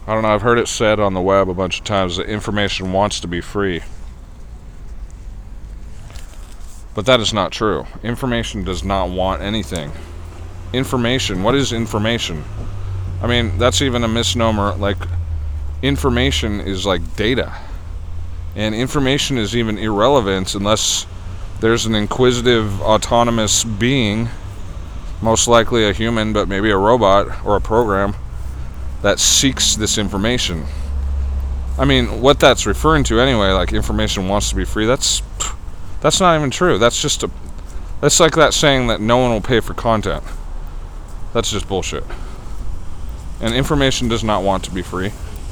I don't know, I've heard it said on the web a bunch of times that information wants to be free. But that is not true. Information does not want anything. Information, what is information? I mean, that's even a misnomer. Like, information is like data. And information is even irrelevant unless there's an inquisitive, autonomous being, most likely a human, but maybe a robot or a program, that seeks this information. I mean, what that's referring to anyway, like information wants to be free, that's not even true. That's like that saying that no one will pay for content. That's just bullshit. And information does not want to be free.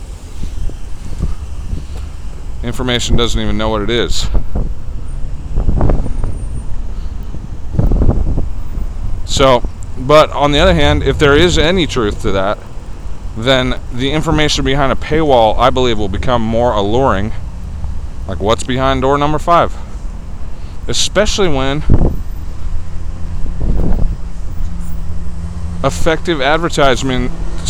Information doesn't even know what it is. So, but on the other hand, if there is any truth to that, then the information behind a paywall, I believe, will become more alluring. Like what's behind door number 5. Especially when effective advertising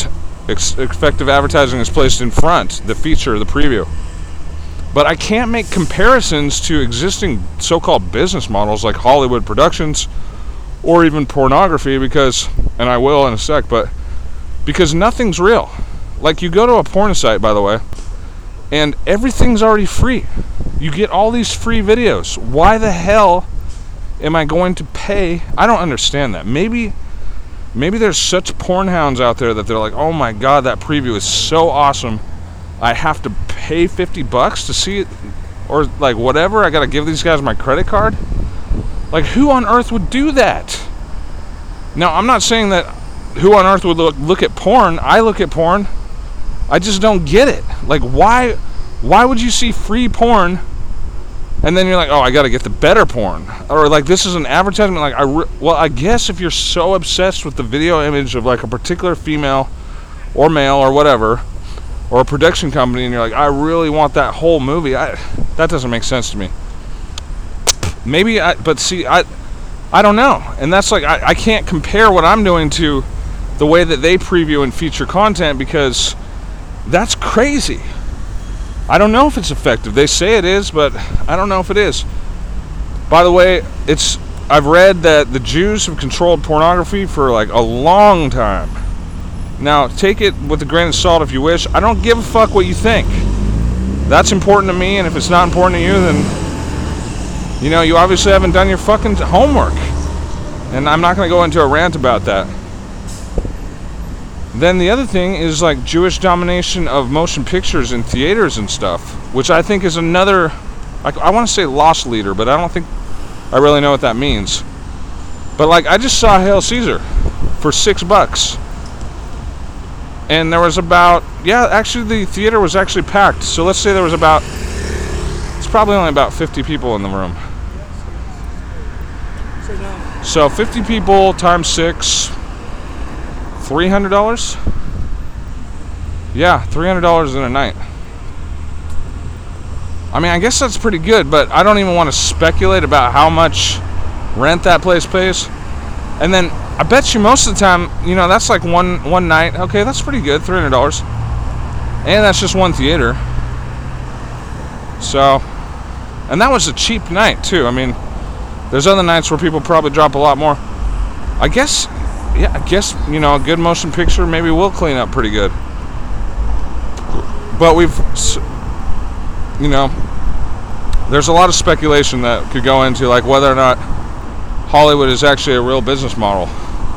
is placed in front, the feature, the preview. But I can't make comparisons to existing so-called business models like Hollywood productions or even pornography because, and I will in a sec, but because nothing's real. Like, you go to a porn site, by the way, and everything's already free. You get all these free videos. Why the hell am I going to pay? I don't understand that. Maybe there's such porn hounds out there that they're like, oh my god, that preview is so awesome, I have to pay $50 to see it, or like whatever, I gotta give these guys my credit card? Like, who on earth would do that? Now, I'm not saying that who on earth would look at porn. I look at porn. I just don't get it. Like, why would you see free porn and then you're like, oh, I gotta get the better porn? Or like, this is an advertisement. Like, well, I guess if you're so obsessed with the video image of like a particular female or male or whatever, or a production company, and you're like, I really want that whole movie, that doesn't make sense to me. Maybe but see, I don't know. And that's like, I can't compare what I'm doing to the way that they preview and feature content, because that's crazy. I don't know if it's effective. They say it is, but I don't know if it is. By the way, I've read that the Jews have controlled pornography for like a long time. Now, take it with a grain of salt if you wish. I don't give a fuck what you think. That's important to me, and if it's not important to you, then, you know, you obviously haven't done your fucking homework. And I'm not going to go into a rant about that. Then the other thing is like Jewish domination of motion pictures in theaters and stuff, which I think is another, I want to say lost leader, but I don't think I really know what that means. But like, I just saw Hail Caesar for $6. And there was about, actually the theater was actually packed. So let's say there was it's probably only about 50 people in the room. So 50 people times 6, $300? Yeah, $300 in a night. I mean, I guess that's pretty good, but I don't even want to speculate about how much rent that place pays. And then I bet you most of the time, you know, that's like one night. Okay, that's pretty good, $300. And that's just one theater. So, and that was a cheap night too. I mean, there's other nights where people probably drop a lot more. I guess, you know, a good motion picture maybe will clean up pretty good. But you know, there's a lot of speculation that could go into like whether or not Hollywood is actually a real business model.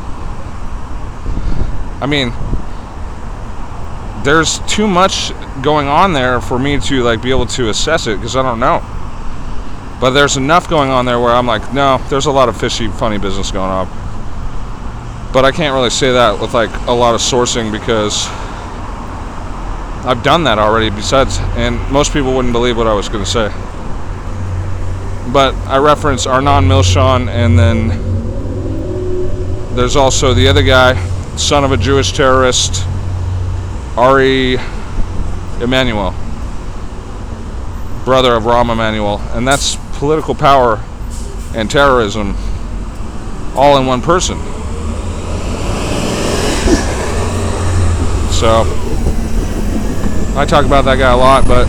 I mean, there's too much going on there for me to like be able to assess it, because I don't know. But there's enough going on there where I'm like, no, there's a lot of fishy, funny business going on. But I can't really say that with like a lot of sourcing, because I've done that already besides, and most people wouldn't believe what I was going to say. But I reference Arnon Milchan, and then there's also the other guy, son of a Jewish terrorist, Ari Emanuel, brother of Rahm Emanuel, and that's political power and terrorism all in one person. So I talk about that guy a lot, but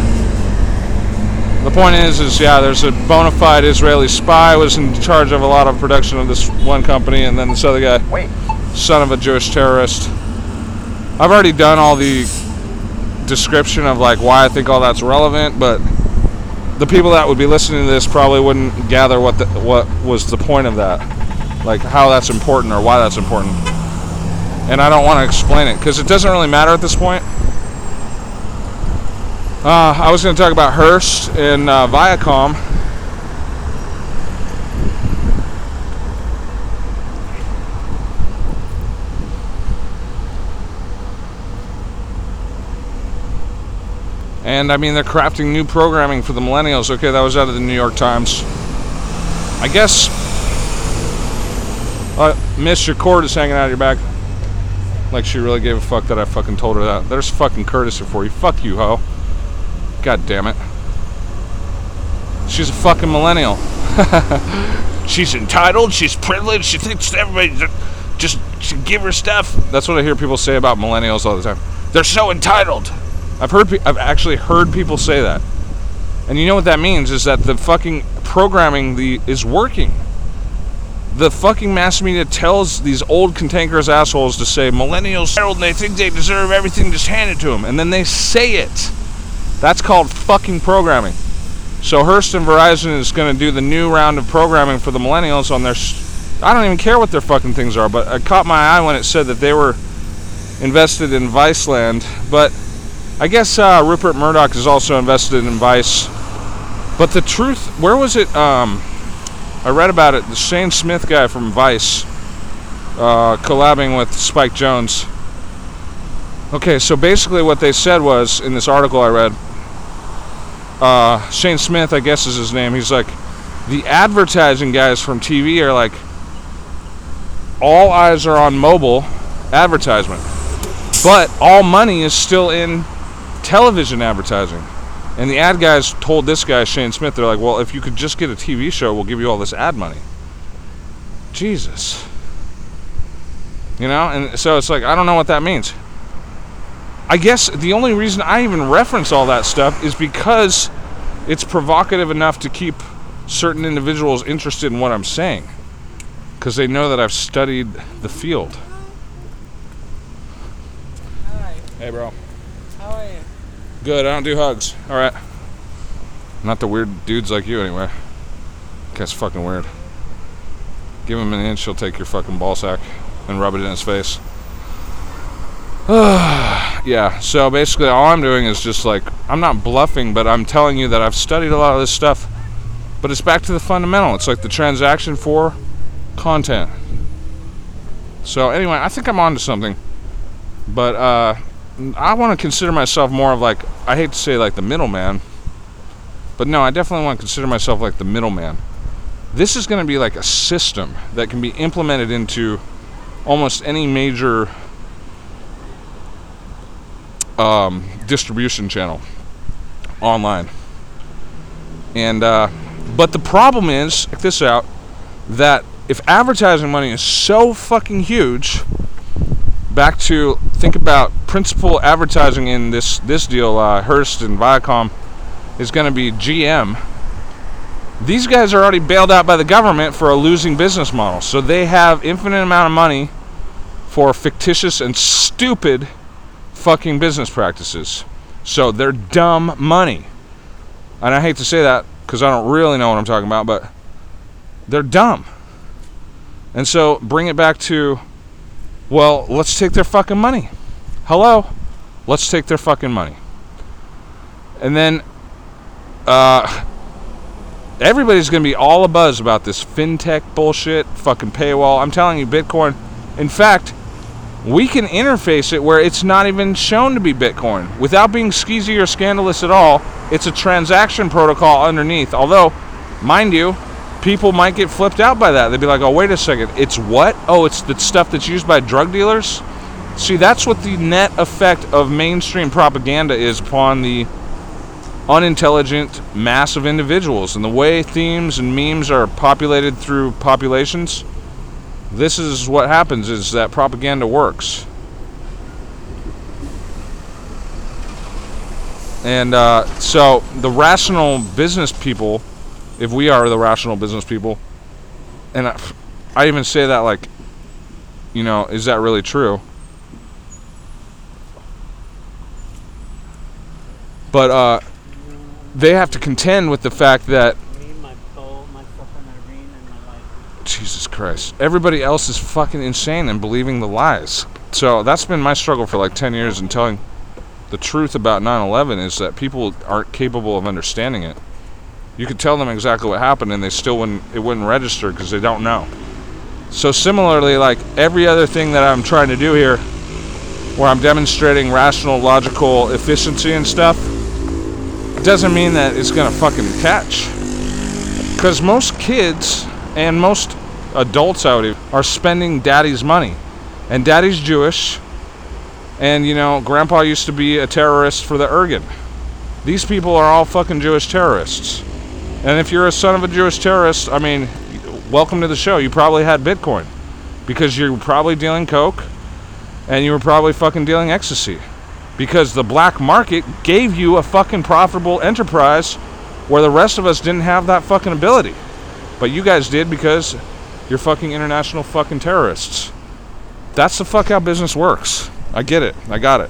the point is yeah, there's a bona fide Israeli spy was in charge of a lot of production of this one company, and then this other guy, son of a Jewish terrorist. I've already done all the description of like why I think all that's relevant, but the people that would be listening to this probably wouldn't gather what was the point of that, like how that's important or why that's important. And I don't want to explain it because it doesn't really matter at this point. I was going to talk about Hearst and Viacom. And I mean, they're crafting new programming for the millennials. Okay, that was out of the New York Times. I guess Miss, your cord is hanging out of your back. Like she really gave a fuck that I fucking told her that. There's fucking courtesy for you. Fuck you, ho. God damn it. She's a fucking millennial. She's entitled, she's privileged, she thinks everybody just should give her stuff. That's what I hear people say about millennials all the time. They're so entitled. I've actually heard people say that. And you know what that means is that the fucking programming is working. The fucking mass media tells these old cantankerous assholes to say millennials and they think they deserve everything just handed to them, and then they say it. That's called fucking programming. So Hearst and Verizon is going to do the new round of programming for the millennials on their... I don't even care what their fucking things are, but it caught my eye when it said that they were invested in Viceland. But I guess Rupert Murdoch is also invested in Vice. But the truth... Where was it? I read about it. The Shane Smith guy from Vice collabing with Spike Jonze. Okay, so basically what they said was, in this article I read, Shane Smith, I guess is his name, he's like, the advertising guys from TV are like, all eyes are on mobile advertisement, but all money is still in television advertising. And the ad guys told this guy, Shane Smith, they're like, well, if you could just get a TV show, we'll give you all this ad money. Jesus. You know, and so it's like, I don't know what that means. I guess the only reason I even reference all that stuff is because it's provocative enough to keep certain individuals interested in what I'm saying, because they know that I've studied the field. Hi. Hey, bro. How are you? Good. I don't do hugs. All right. Not the weird dudes like you, anyway. That's fucking weird. Give him an inch, he'll take your fucking ball sack and rub it in his face. Yeah, so basically all I'm doing is just like, I'm not bluffing, but I'm telling you that I've studied a lot of this stuff. But it's back to the fundamental. It's like the transaction for content. So anyway, I think I'm onto something. But I want to consider myself more of like, I hate to say like the middleman, but no, I definitely want to consider myself like the middleman. This is going to be like a system that can be implemented into almost any major distribution channel online. And but the problem is, check this out, that if advertising money is so fucking huge, back to think about principal advertising in this deal, Hearst and Viacom is going to be GM. These guys are already bailed out by the government for a losing business model, so they have infinite amount of money for fictitious and stupid fucking business practices. So they're dumb money. And I hate to say that because I don't really know what I'm talking about, but they're dumb. And so bring it back to, well, let's take their fucking money. Hello? Let's take their fucking money. And then everybody's going to be all abuzz about this fintech bullshit, fucking paywall. I'm telling you, Bitcoin. In fact, we can interface it where it's not even shown to be Bitcoin. Without being skeezy or scandalous at all, it's a transaction protocol underneath. Although, mind you, people might get flipped out by that. They'd be like, oh, wait a second. It's what? Oh, it's the stuff that's used by drug dealers? See, that's what the net effect of mainstream propaganda is upon the unintelligent mass of individuals. And the way themes and memes are populated through populations, this is what happens, is that propaganda works. And so the rational business people, if we are the rational business people, and I even say that like, is that really true? But they have to contend with the fact that Jesus Christ, everybody else is fucking insane and believing the lies. So that's been my struggle for like 10 years in telling the truth about 9/11 is that people aren't capable of understanding it. You could tell them exactly what happened and it wouldn't register because they don't know. So similarly, like every other thing that I'm trying to do here, where I'm demonstrating rational, logical efficiency and stuff, doesn't mean that it's gonna fucking catch. Because most kids and most adults out here are spending daddy's money. And daddy's Jewish. And, grandpa used to be a terrorist for the Irgun. These people are all fucking Jewish terrorists. And if you're a son of a Jewish terrorist, I mean, welcome to the show. You probably had Bitcoin. Because you're probably dealing coke. And you were probably fucking dealing ecstasy. Because the black market gave you a fucking profitable enterprise where the rest of us didn't have that fucking ability. But you guys did because you're fucking international fucking terrorists. That's the fuck how business works. I get it. I got it.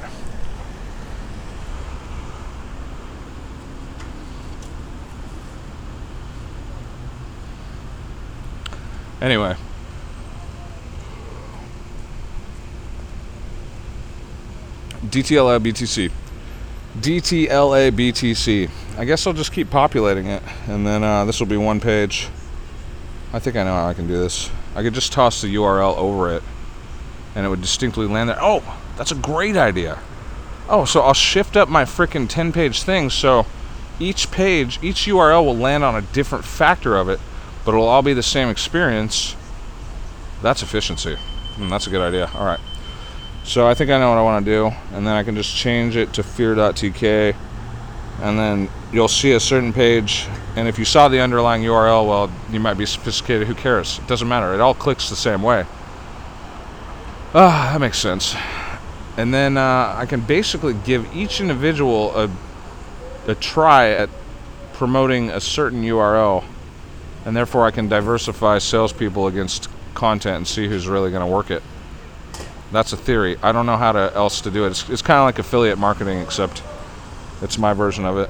Anyway. DTLA BTC. DTLA BTC. I guess I'll just keep populating it, and then this will be one page. I think I know how I can do this. I could just toss the URL over it, and it would distinctly land there. Oh, that's a great idea. Oh, so I'll shift up my frickin' 10-page thing, so each page, each URL will land on a different factor of it, but it'll all be the same experience. That's efficiency. That's a good idea. All right. So I think I know what I want to do, and then I can just change it to fear.tk, and then you'll see a certain page, and if you saw the underlying URL, well, you might be sophisticated. Who cares? It doesn't matter. It all clicks the same way. That makes sense. And then I can basically give each individual a try at promoting a certain URL, and therefore I can diversify salespeople against content and see who's really going to work it. That's a theory. I don't know how else to do it. It's kind of like affiliate marketing, except it's my version of it.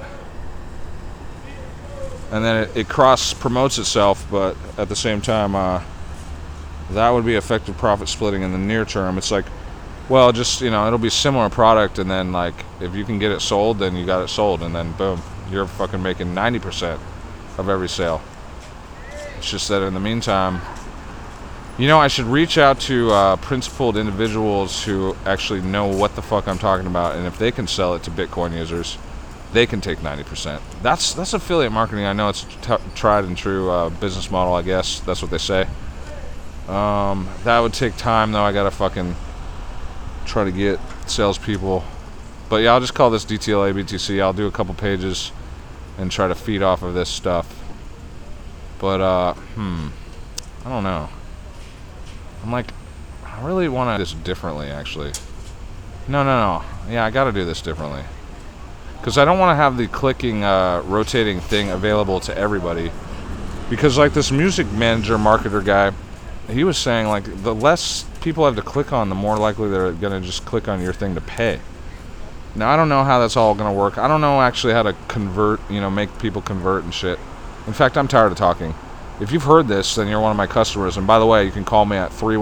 And then it cross promotes itself, but at the same time, that would be effective profit splitting in the near term. It's like, well, just, it'll be similar product, and then like if you can get it sold, then you got it sold, and then boom, you're fucking making 90% of every sale. It's just that in the meantime, I should reach out to principled individuals who actually know what the fuck I'm talking about, and if they can sell it to Bitcoin users, they can take 90%. That's affiliate marketing. I know it's tried and true business model, I guess. That's what they say. That would take time, though. I gotta fucking try to get salespeople. But yeah, I'll just call this DTLA BTC. I'll do a couple pages and try to feed off of this stuff. But, I don't know. I'm like, I really want to do this differently, actually. No. Yeah, I got to do this differently. Because I don't want to have the clicking, rotating thing available to everybody. Because, like, this music manager, marketer guy, he was saying, like, the less people have to click on, the more likely they're going to just click on your thing to pay. Now, I don't know how that's all going to work. I don't know actually how to convert, make people convert and shit. In fact, I'm tired of talking. If you've heard this, then you're one of my customers. And by the way, you can call me at call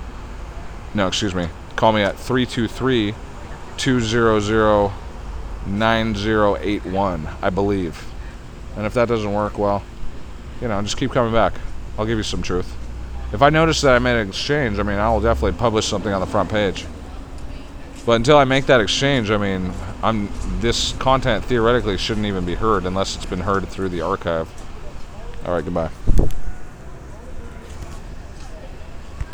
me at 323-200-9081, I believe. And if that doesn't work, well, just keep coming back. I'll give you some truth. If I notice that I made an exchange, I will definitely publish something on the front page. But until I make that exchange, this content theoretically shouldn't even be heard unless it's been heard through the archive. All right, goodbye.